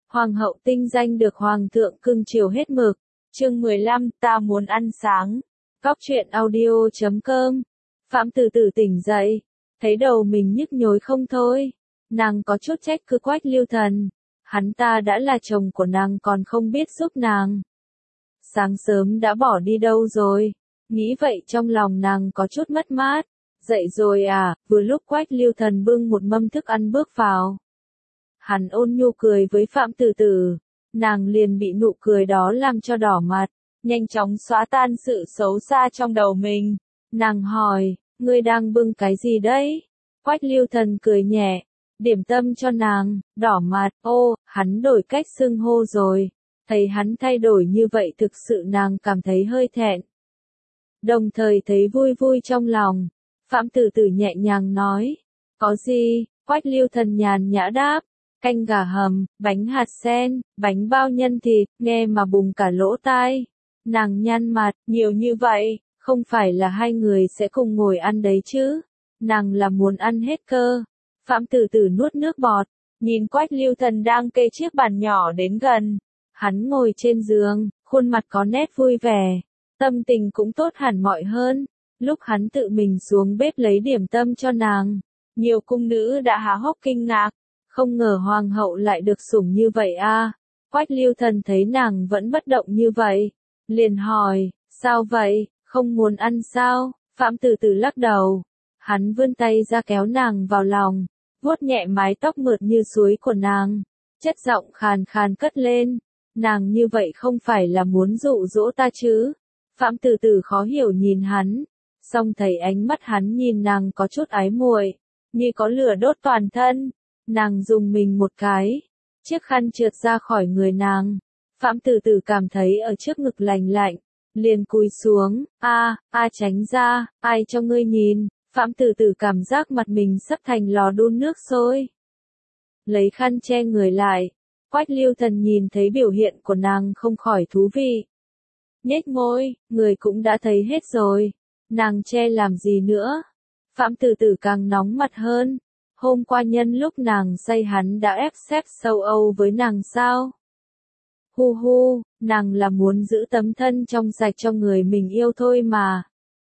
Hoàng hậu tinh danh được hoàng thượng cưng chiều hết mực. Chương 15, ta muốn ăn sáng. Góc truyện audio.com. Phạm Từ Từ tỉnh dậy, thấy đầu mình nhức nhối không thôi. Nàng có chút trách cứ Quách Lưu Thần. Hắn ta đã là chồng của nàng còn không biết giúp nàng. Sáng sớm đã bỏ đi đâu rồi? Nghĩ vậy trong lòng nàng có chút mất mát. Dậy rồi à? Vừa lúc Quách Lưu Thần bưng một mâm thức ăn bước vào. Hắn ôn nhu cười với Phạm Từ Từ. Nàng liền bị nụ cười đó làm cho đỏ mặt, nhanh chóng xóa tan sự xấu xa trong đầu mình. Nàng hỏi, ngươi đang bưng cái gì đấy? Quách Lưu Thần cười nhẹ, điểm tâm cho nàng, đỏ mặt, ô, hắn đổi cách xưng hô rồi. Thấy hắn thay đổi như vậy thực sự nàng cảm thấy hơi thẹn. Đồng thời thấy vui vui trong lòng. Phạm Từ Từ nhẹ nhàng nói, có gì? Quách Lưu Thần nhàn nhã đáp, canh gà hầm, bánh hạt sen, bánh bao nhân thịt, nghe mà bùng cả lỗ tai. Nàng nhăn mặt, nhiều như vậy, không phải là hai người sẽ cùng ngồi ăn đấy chứ? Nàng là muốn ăn hết cơ. Phạm Từ Từ nuốt nước bọt, nhìn Quách Lưu Thần đang kê chiếc bàn nhỏ đến gần. Hắn ngồi trên giường, khuôn mặt có nét vui vẻ, tâm tình cũng tốt hẳn mọi hơn. Lúc hắn tự mình xuống bếp lấy điểm tâm cho nàng, nhiều cung nữ đã há hốc kinh ngạc. Không ngờ hoàng hậu lại được sủng như vậy a. Quách Lưu Thần thấy nàng vẫn bất động như vậy, liền hỏi, sao vậy, không muốn ăn sao? Phạm Từ Từ lắc đầu. Hắn vươn tay ra kéo nàng vào lòng, vuốt nhẹ mái tóc mượt như suối của nàng, chất giọng khàn khàn cất lên, nàng như vậy không phải là muốn dụ dỗ ta chứ? Phạm Từ Từ khó hiểu nhìn hắn, song thấy ánh mắt hắn nhìn nàng có chút ái muội, như có lửa đốt toàn thân. Nàng dùng mình một cái, chiếc khăn trượt ra khỏi người nàng. Phạm Từ Từ cảm thấy ở trước ngực lành lạnh, liền cúi xuống, tránh ra, ai cho ngươi nhìn? Phạm Từ Từ cảm giác mặt mình sắp thành lò đun nước sôi. Lấy khăn che người lại, Quách Lưu Thần nhìn thấy biểu hiện của nàng không khỏi thú vị. Nhếch môi, người cũng đã thấy hết rồi, nàng che làm gì nữa? Phạm Từ Từ càng nóng mặt hơn. Hôm qua nhân lúc nàng say hắn đã ép xếp sâu Âu với nàng sao? Hu hu, nàng là muốn giữ tấm thân trong sạch cho người mình yêu thôi mà.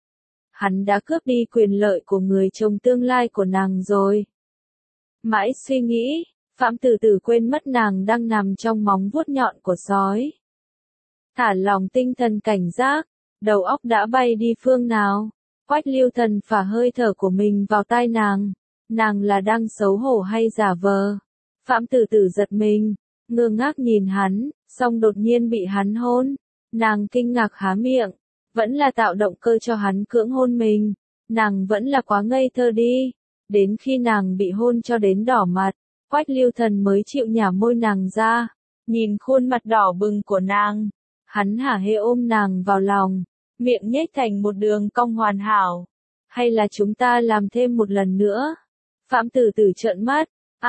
Hắn đã cướp đi quyền lợi của người chồng tương lai của nàng rồi. Mãi suy nghĩ, Phạm Từ Từ quên mất nàng đang nằm trong móng vuốt nhọn của sói. Thả lòng tinh thần cảnh giác, đầu óc đã bay đi phương nào. Quách Lưu Thần phả hơi thở của mình vào tai nàng. Nàng là đang xấu hổ hay giả vờ? Phạm Từ Từ giật mình, ngơ ngác nhìn hắn, song đột nhiên bị hắn hôn. Nàng kinh ngạc há miệng, vẫn là tạo động cơ cho hắn cưỡng hôn mình. Nàng vẫn là quá ngây thơ đi. Đến khi nàng bị hôn cho đến đỏ mặt, Quách Lưu Thần mới chịu nhả môi nàng ra. Nhìn khuôn mặt đỏ bừng của nàng, hắn hả hê ôm nàng vào lòng, miệng nhếch thành một đường cong hoàn hảo. Hay là chúng ta làm thêm một lần nữa? Phạm Từ Từ trợn mắt,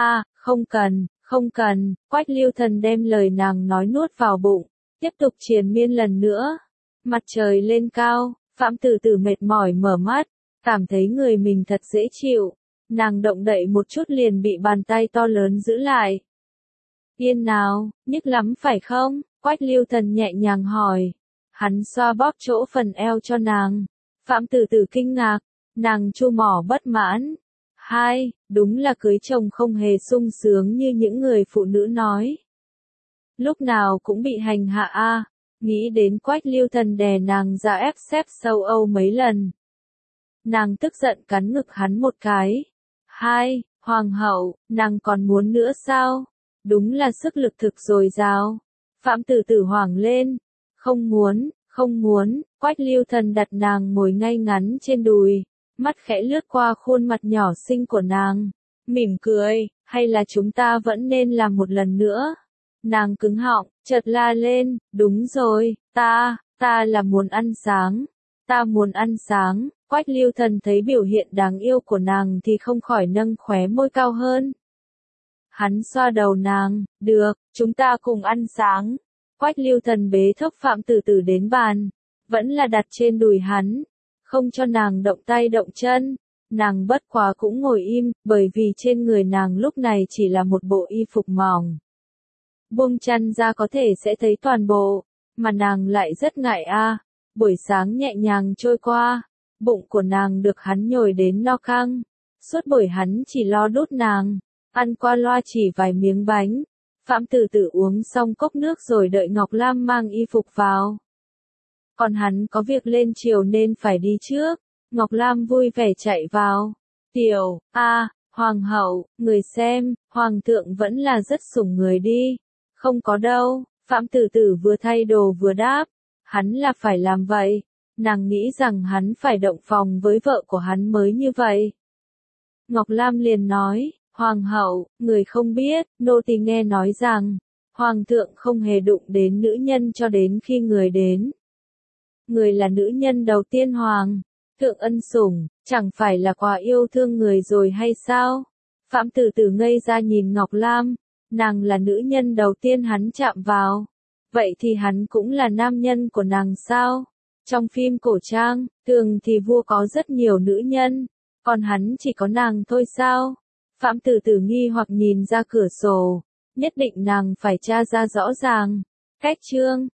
không cần, Quách Lưu Thần đem lời nàng nói nuốt vào bụng, tiếp tục triền miên lần nữa. Mặt trời lên cao, Phạm Từ Từ mệt mỏi mở mắt, cảm thấy người mình thật dễ chịu. Nàng động đậy một chút liền bị bàn tay to lớn giữ lại. Yên nào, nhức lắm phải không? Quách Lưu Thần nhẹ nhàng hỏi. Hắn xoa bóp chỗ phần eo cho nàng. Phạm Từ Từ kinh ngạc, nàng chu mỏ bất mãn. Đúng là cưới chồng không hề sung sướng như những người phụ nữ nói. Lúc nào cũng bị hành hạ a. Nghĩ đến Quách Lưu Thần đè nàng ra ép xếp sâu Âu mấy lần. Nàng tức giận cắn ngực hắn một cái. Hoàng hậu, nàng còn muốn nữa sao? Đúng là sức lực thực dồi dào. Phạm Từ Từ hoảng lên. Không muốn, Quách Lưu Thần đặt nàng ngồi ngay ngắn trên đùi. Mắt khẽ lướt qua khuôn mặt nhỏ xinh của nàng, mỉm cười, hay là chúng ta vẫn nên làm một lần nữa? Nàng cứng họng, chợt la lên, đúng rồi, ta là muốn ăn sáng, ta muốn ăn sáng. Quách Lưu Thần thấy biểu hiện đáng yêu của nàng thì không khỏi nâng khóe môi cao hơn. Hắn xoa đầu nàng, được, chúng ta cùng ăn sáng. Quách Lưu Thần bế thốc Phạm Từ Từ đến bàn, vẫn là đặt trên đùi hắn. Không cho nàng động tay động chân, nàng bất quá cũng ngồi im, bởi vì trên người nàng lúc này chỉ là một bộ y phục mỏng. buông chăn ra có thể sẽ thấy toàn bộ, mà nàng lại rất ngại a. Buổi sáng nhẹ nhàng trôi qua, bụng của nàng được hắn nhồi đến no căng, suốt buổi hắn chỉ lo đút nàng, ăn qua loa chỉ vài miếng bánh. Phạm Tử Tử uống xong cốc nước rồi đợi Ngọc Lam mang y phục vào. Còn hắn có việc lên chiều nên phải đi trước. Ngọc Lam vui vẻ chạy vào. Tiểu, Hoàng hậu, người xem, Hoàng thượng vẫn là rất sủng người đi. Không có đâu, Phạm Tử Tử vừa thay đồ vừa đáp. Hắn là phải làm vậy. Nàng nghĩ rằng hắn phải động phòng với vợ của hắn mới như vậy. Ngọc Lam liền nói, Hoàng hậu, người không biết, nô tỳ nghe nói rằng, Hoàng thượng không hề đụng đến nữ nhân cho đến khi người đến. Người là nữ nhân đầu tiên Hoàng thượng ân sủng, chẳng phải là quá yêu thương người rồi hay sao? Phạm Tử Tử ngây ra nhìn Ngọc Lam, nàng là nữ nhân đầu tiên hắn chạm vào. Vậy thì hắn cũng là nam nhân của nàng sao? Trong phim cổ trang, thường thì vua có rất nhiều nữ nhân, còn hắn chỉ có nàng thôi sao? Phạm Tử Tử nghi hoặc nhìn ra cửa sổ, nhất định nàng phải tra ra rõ ràng. Cách chương